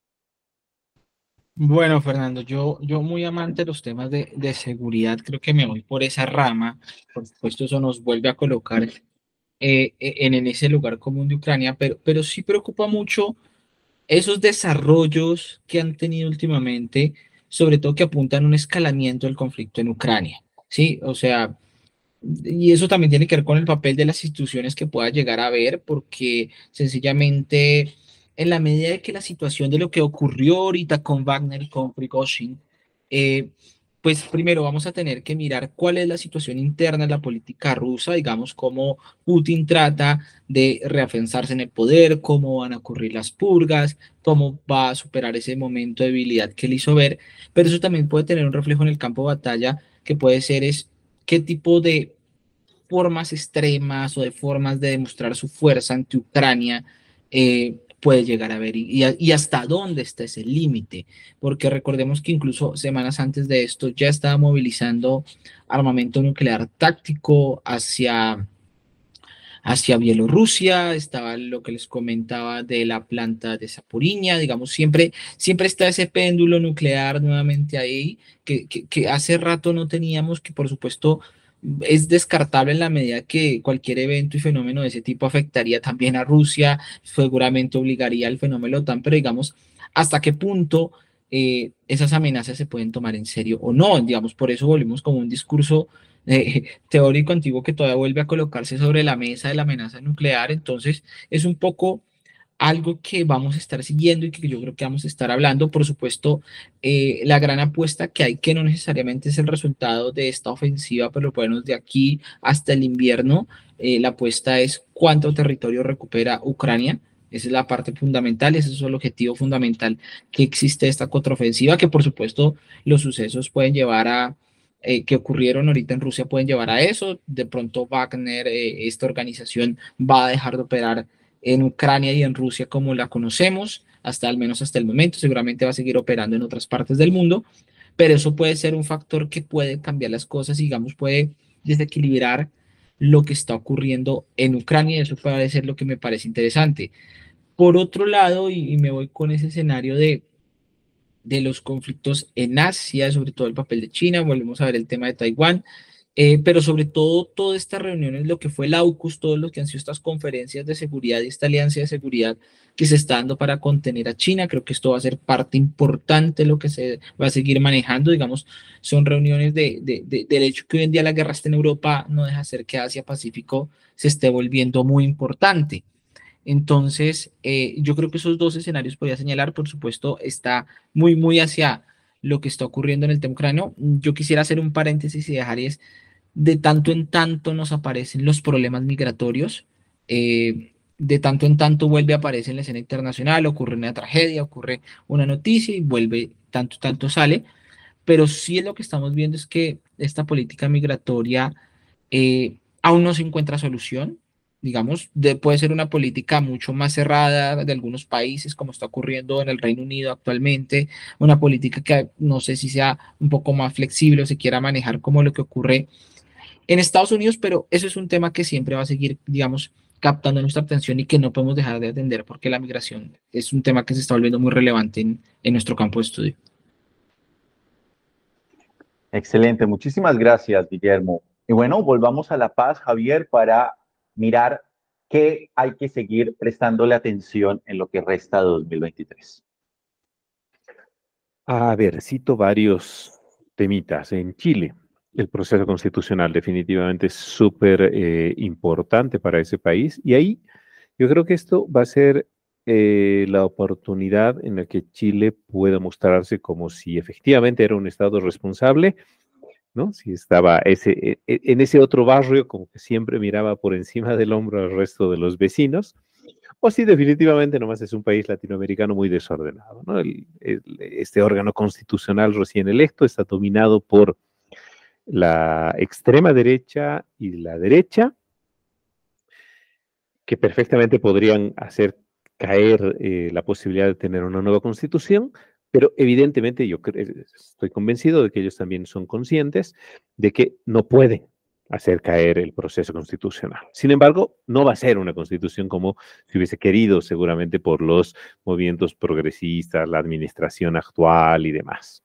Bueno, Fernando, yo, yo muy amante de los temas de, de seguridad, creo que me voy por esa rama. Por supuesto, eso nos vuelve a colocar eh, en, en ese lugar común de Ucrania, pero, pero sí preocupa mucho esos desarrollos que han tenido últimamente, sobre todo que apuntan a un escalamiento del conflicto en Ucrania. Sí, o sea, y eso también tiene que ver con el papel de las instituciones que pueda llegar a ver, porque sencillamente, en la medida de que la situación de lo que ocurrió ahorita con Wagner y con Prigozhin, eh, pues primero vamos a tener que mirar cuál es la situación interna de la política rusa, digamos, cómo Putin trata de reafianzarse en el poder, cómo van a ocurrir las purgas, cómo va a superar ese momento de debilidad que él hizo ver, pero eso también puede tener un reflejo en el campo de batalla, que puede ser es qué tipo de formas extremas o de formas de demostrar su fuerza ante Ucrania eh, puede llegar a ver, y, y, hasta dónde está ese límite, porque recordemos que incluso semanas antes de esto ya estaba movilizando armamento nuclear táctico hacia, hacia Bielorrusia, estaba lo que les comentaba de la planta de Zaporiña, digamos, siempre, siempre está ese péndulo nuclear nuevamente ahí, que, que, que hace rato no teníamos, que por supuesto es descartable en la medida que cualquier evento y fenómeno de ese tipo afectaría también a Rusia, seguramente obligaría al fenómeno OTAN, pero digamos, ¿hasta qué punto eh, esas amenazas se pueden tomar en serio o no? Digamos, por eso volvimos como un discurso eh, teórico antiguo que todavía vuelve a colocarse sobre la mesa de la amenaza nuclear. Entonces, es un poco algo que vamos a estar siguiendo y que yo creo que vamos a estar hablando. Por supuesto, eh, la gran apuesta que hay, que no necesariamente es el resultado de esta ofensiva, pero bueno, de aquí hasta el invierno, eh, la apuesta es cuánto territorio recupera Ucrania. Esa es la parte fundamental, ese es el objetivo fundamental que existe esta contraofensiva, que por supuesto los sucesos pueden llevar a, eh, que ocurrieron ahorita en Rusia pueden llevar a eso. De pronto Wagner, eh, esta organización, va a dejar de operar en Ucrania y en Rusia como la conocemos, hasta al menos hasta el momento. Seguramente va a seguir operando en otras partes del mundo, pero eso puede ser un factor que puede cambiar las cosas, digamos, puede desequilibrar lo que está ocurriendo en Ucrania, y eso puede ser lo que me parece interesante. Por otro lado, y, y me voy con ese escenario de, de los conflictos en Asia, sobre todo el papel de China, volvemos a ver el tema de Taiwán. Eh, pero sobre todo, todas estas reuniones, lo que fue el AUKUS, todo lo que han sido estas conferencias de seguridad y esta alianza de seguridad que se está dando para contener a China, creo que esto va a ser parte importante de lo que se va a seguir manejando. Digamos, son reuniones de, de, de, del hecho que hoy en día la guerra está en Europa, no deja de ser que Asia-Pacífico se esté volviendo muy importante. Entonces, eh, yo creo que esos dos escenarios podría señalar. Por supuesto, está muy, muy hacia lo que está ocurriendo en el tema ucraniano. Yo quisiera hacer un paréntesis y dejar es, de tanto en tanto nos aparecen los problemas migratorios, eh, de tanto en tanto vuelve a aparecer en la escena internacional, ocurre una tragedia, ocurre una noticia y vuelve, tanto, tanto sale, pero sí es lo que estamos viendo es que esta política migratoria eh, aún no se encuentra solución. Digamos, de, puede ser una política mucho más cerrada de algunos países, como está ocurriendo en el Reino Unido actualmente, una política que no sé si sea un poco más flexible o se quiera manejar como lo que ocurre en Estados Unidos, pero eso es un tema que siempre va a seguir, digamos, captando nuestra atención y que no podemos dejar de atender porque la migración es un tema que se está volviendo muy relevante en, en nuestro campo de estudio. Excelente, muchísimas gracias, Guillermo. Y bueno, volvamos a La Paz, Javier, para mirar qué hay que seguir prestándole atención en lo que resta de dos mil veintitrés. A ver, cito varios temitas. En Chile, el proceso constitucional definitivamente es súper eh, importante para ese país, y ahí yo creo que esto va a ser eh, la oportunidad en la que Chile pueda mostrarse como si efectivamente era un Estado responsable, ¿no? Si estaba ese, en ese otro barrio como que siempre miraba por encima del hombro al resto de los vecinos, o si definitivamente nomás es un país latinoamericano muy desordenado, ¿no? El, el, este órgano constitucional recién electo está dominado por la extrema derecha y la derecha, que perfectamente podrían hacer caer eh, la posibilidad de tener una nueva constitución, pero evidentemente yo creo, estoy convencido de que ellos también son conscientes de que no pueden hacer caer el proceso constitucional. Sin embargo, no va a ser una constitución como se hubiese querido seguramente por los movimientos progresistas, la administración actual y demás.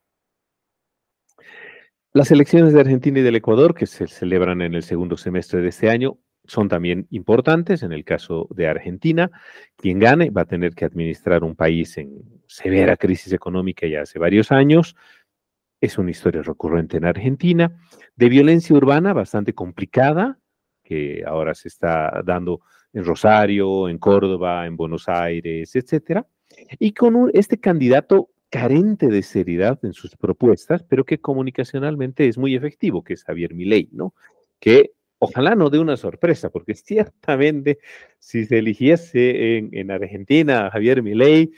Las elecciones de Argentina y del Ecuador, que se celebran en el segundo semestre de este año, son también importantes. En el caso de Argentina, quien gane va a tener que administrar un país en severa crisis económica ya hace varios años. Es una historia recurrente en Argentina, de violencia urbana bastante complicada, que ahora se está dando en Rosario, en Córdoba, en Buenos Aires, etcétera. Y con un, este candidato carente de seriedad en sus propuestas, pero que comunicacionalmente es muy efectivo, que es Javier Milei, ¿no? Que ojalá no dé una sorpresa, porque ciertamente si se eligiese en, en Argentina a Javier Milei,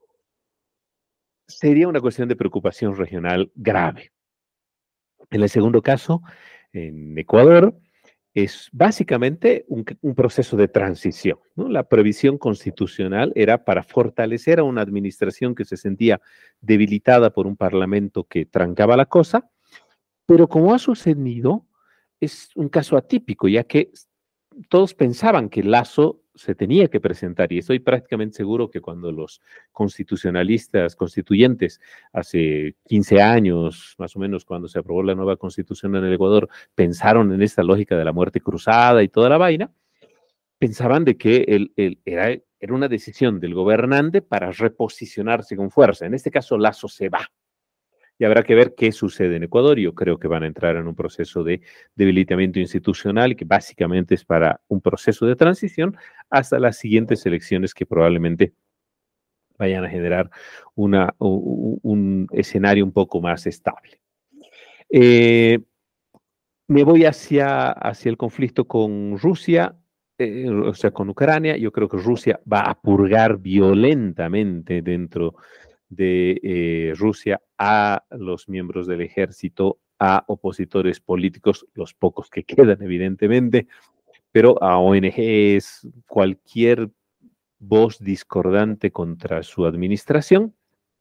sería una cuestión de preocupación regional grave. En el segundo caso, en Ecuador, es básicamente un, un proceso de transición, ¿no? La previsión constitucional era para fortalecer a una administración que se sentía debilitada por un parlamento que trancaba la cosa, pero como ha sucedido, es un caso atípico, ya que todos pensaban que Lasso se tenía que presentar, y estoy prácticamente seguro que cuando los constitucionalistas, constituyentes, hace quince años, más o menos, cuando se aprobó la nueva constitución en el Ecuador, pensaron en esta lógica de la muerte cruzada y toda la vaina, pensaban de que el, el, era, era una decisión del gobernante para reposicionarse con fuerza. En este caso, Lasso se va. Y habrá que ver qué sucede en Ecuador. Yo creo que van a entrar en un proceso de debilitamiento institucional que básicamente es para un proceso de transición hasta las siguientes elecciones que probablemente vayan a generar una, un, un escenario un poco más estable. Eh, me voy hacia, hacia el conflicto con Rusia, eh, o sea, con Ucrania. Yo creo que Rusia va a purgar violentamente dentro de eh, Rusia a los miembros del ejército, a opositores políticos, los pocos que quedan evidentemente, pero a O N Ges, cualquier voz discordante contra su administración,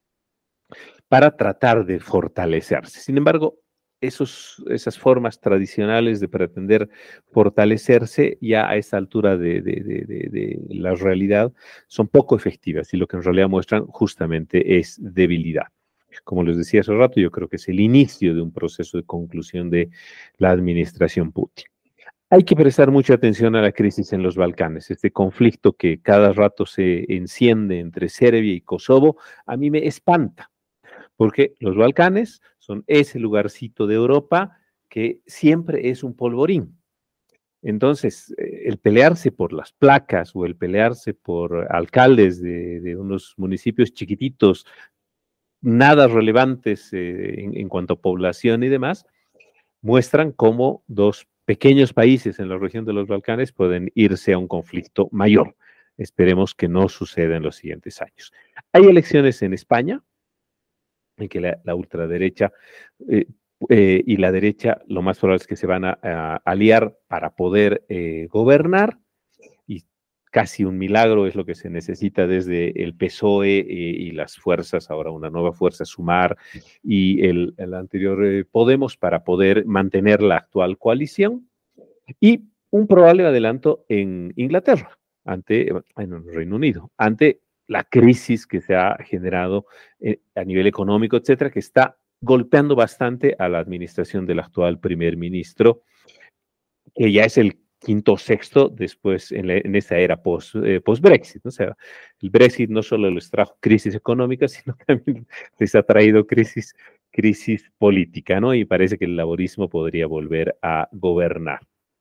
para tratar de fortalecerse. Sin embargo, esos, esas formas tradicionales de pretender fortalecerse ya a esta altura de, de, de, de, de la realidad son poco efectivas y lo que en realidad muestran justamente es debilidad. Como les decía hace rato, yo creo que es el inicio de un proceso de conclusión de la administración Putin. Hay que prestar mucha atención a la crisis en los Balcanes, este conflicto que cada rato se enciende entre Serbia y Kosovo, a mí me espanta. Porque los Balcanes son ese lugarcito de Europa que siempre es un polvorín. Entonces, el pelearse por las placas o el pelearse por alcaldes de, de unos municipios chiquititos, nada relevantes eh, en, en cuanto a población y demás, muestran cómo dos pequeños países en la región de los Balcanes pueden irse a un conflicto mayor. Esperemos que no suceda en los siguientes años. Hay elecciones en España, en que la, la ultraderecha eh, eh, y la derecha lo más probable es que se van a, a aliar para poder eh, gobernar, y casi un milagro es lo que se necesita desde el P S O E eh, y las fuerzas, ahora una nueva fuerza, Sumar, y el, el anterior eh, Podemos, para poder mantener la actual coalición, y un probable adelanto en Inglaterra, ante, en el Reino Unido, ante la crisis que se ha generado eh, a nivel económico, etcétera, que está golpeando bastante a la administración del actual primer ministro, que ya es el quinto o sexto después en, la, en esta era post, eh, post-Brexit, ¿no? O sea, el Brexit no solo les trajo crisis económica, sino también les ha traído crisis, crisis política, ¿no? Y parece que el laborismo podría volver a gobernar.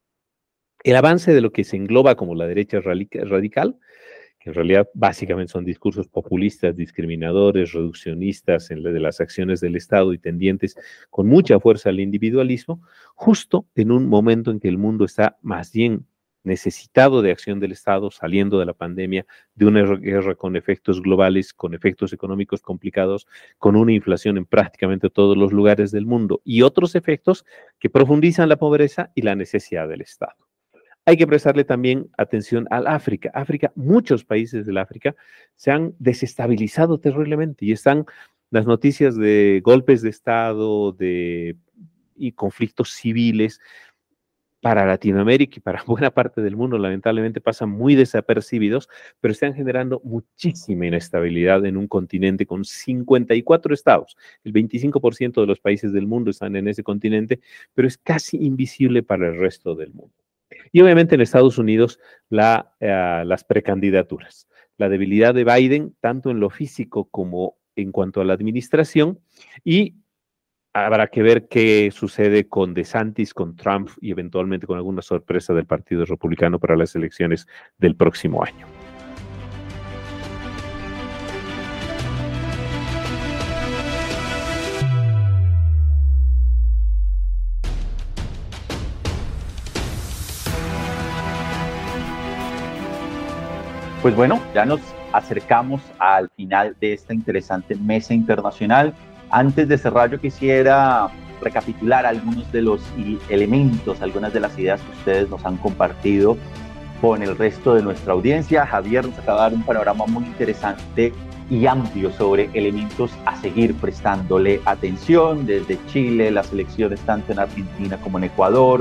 El avance de lo que se engloba como la derecha radical, que en realidad básicamente son discursos populistas, discriminadores, reduccionistas en la de las acciones del Estado y tendientes con mucha fuerza al individualismo, justo en un momento en que el mundo está más bien necesitado de acción del Estado, saliendo de la pandemia, de una guerra con efectos globales, con efectos económicos complicados, con una inflación en prácticamente todos los lugares del mundo y otros efectos que profundizan la pobreza y la necesidad del Estado. Hay que prestarle también atención al África. África, muchos países del África se han desestabilizado terriblemente y están las noticias de golpes de Estado de, y conflictos civiles para Latinoamérica y para buena parte del mundo, lamentablemente pasan muy desapercibidos, pero están generando muchísima inestabilidad en un continente con cincuenta y cuatro estados. El veinticinco por ciento de los países del mundo están en ese continente, pero es casi invisible para el resto del mundo. Y obviamente en Estados Unidos la, uh, las precandidaturas, la debilidad de Biden, tanto en lo físico como en cuanto a la administración, y habrá que ver qué sucede con DeSantis, con Trump y eventualmente con alguna sorpresa del Partido Republicano para las elecciones del próximo año. Pues bueno, ya nos acercamos al final de esta interesante mesa internacional. Antes de cerrar, yo quisiera recapitular algunos de los elementos, algunas de las ideas que ustedes nos han compartido con el resto de nuestra audiencia. Javier nos acaba de dar un panorama muy interesante y amplio sobre elementos a seguir prestándole atención, desde Chile, las elecciones tanto en Argentina como en Ecuador,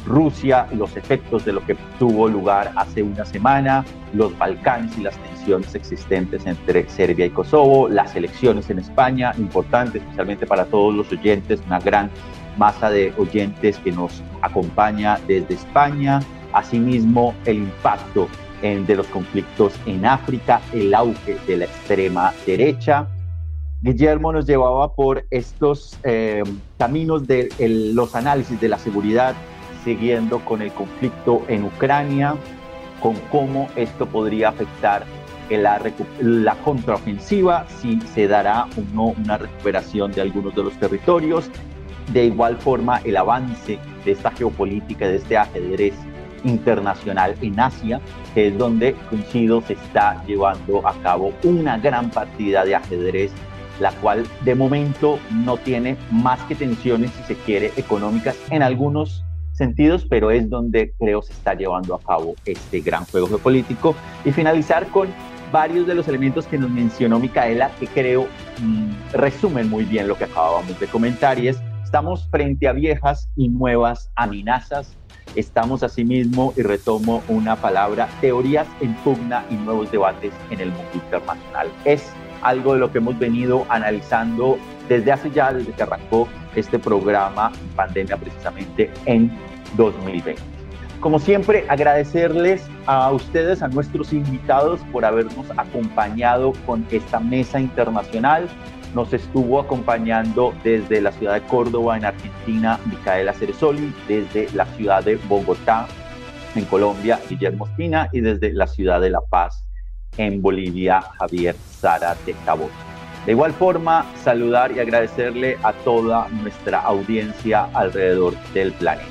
Rusia, los efectos de lo que tuvo lugar hace una semana, los Balcanes y las tensiones existentes entre Serbia y Kosovo, las elecciones en España, importante especialmente para todos los oyentes, una gran masa de oyentes que nos acompaña desde España, asimismo el impacto en, de los conflictos en África, el auge de la extrema derecha. Guillermo nos llevaba por estos eh, caminos de el, los análisis de la seguridad, siguiendo con el conflicto en Ucrania, con cómo esto podría afectar la, la contraofensiva, si se dará o no una recuperación de algunos de los territorios. De igual forma, el avance de esta geopolítica, de este ajedrez internacional en Asia, que es donde, coincido, se está llevando a cabo una gran partida de ajedrez, la cual de momento no tiene más que tensiones, si se quiere, económicas en algunos sentidos, pero es donde creo se está llevando a cabo este gran juego geopolítico. Y finalizar con varios de los elementos que nos mencionó Micaela, que creo mmm, resumen muy bien lo que acabábamos de comentar, y es: estamos frente a viejas y nuevas amenazas. Estamos asimismo, y retomo una palabra, teorías en pugna y nuevos debates en el mundo internacional. Es algo de lo que hemos venido analizando desde hace ya, desde que arrancó este programa Pandemia, precisamente en dos mil veinte. Como siempre, agradecerles a ustedes, a nuestros invitados, por habernos acompañado con esta mesa internacional. Nos estuvo acompañando desde la ciudad de Córdoba, en Argentina, Micaela Ceresoli, desde la ciudad de Bogotá, en Colombia, Guillermo Espina, y desde la ciudad de La Paz, en Bolivia, Javier Zárate Cabot. De igual forma, saludar y agradecerle a toda nuestra audiencia alrededor del planeta.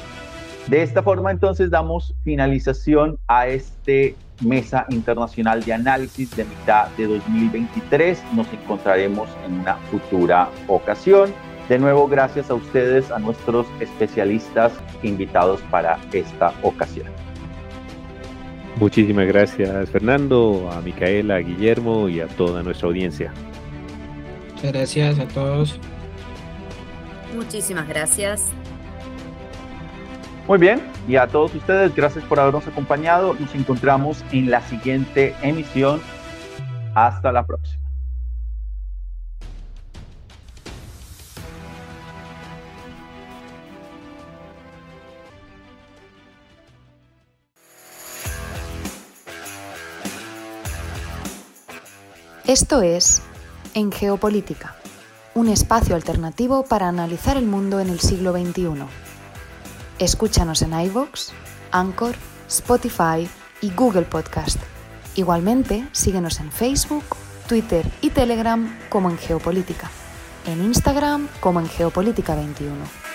De esta forma, entonces, damos finalización a este Mesa Internacional de Análisis de mitad de dos mil veintitrés. Nos encontraremos en una futura ocasión. De nuevo, gracias a ustedes, a nuestros especialistas invitados para esta ocasión. Muchísimas gracias, Fernando, a Micaela, a Guillermo y a toda nuestra audiencia. Muchas gracias a todos. Muchísimas gracias. Muy bien, y a todos ustedes, gracias por habernos acompañado. Nos encontramos en la siguiente emisión. Hasta la próxima. Esto es En Geopolítica, un espacio alternativo para analizar el mundo en el siglo veintiuno. Escúchanos en iVoox, Anchor, Spotify y Google Podcast. Igualmente, síguenos en Facebook, Twitter y Telegram como En Geopolítica, en Instagram como En Geopolítica veintiuno.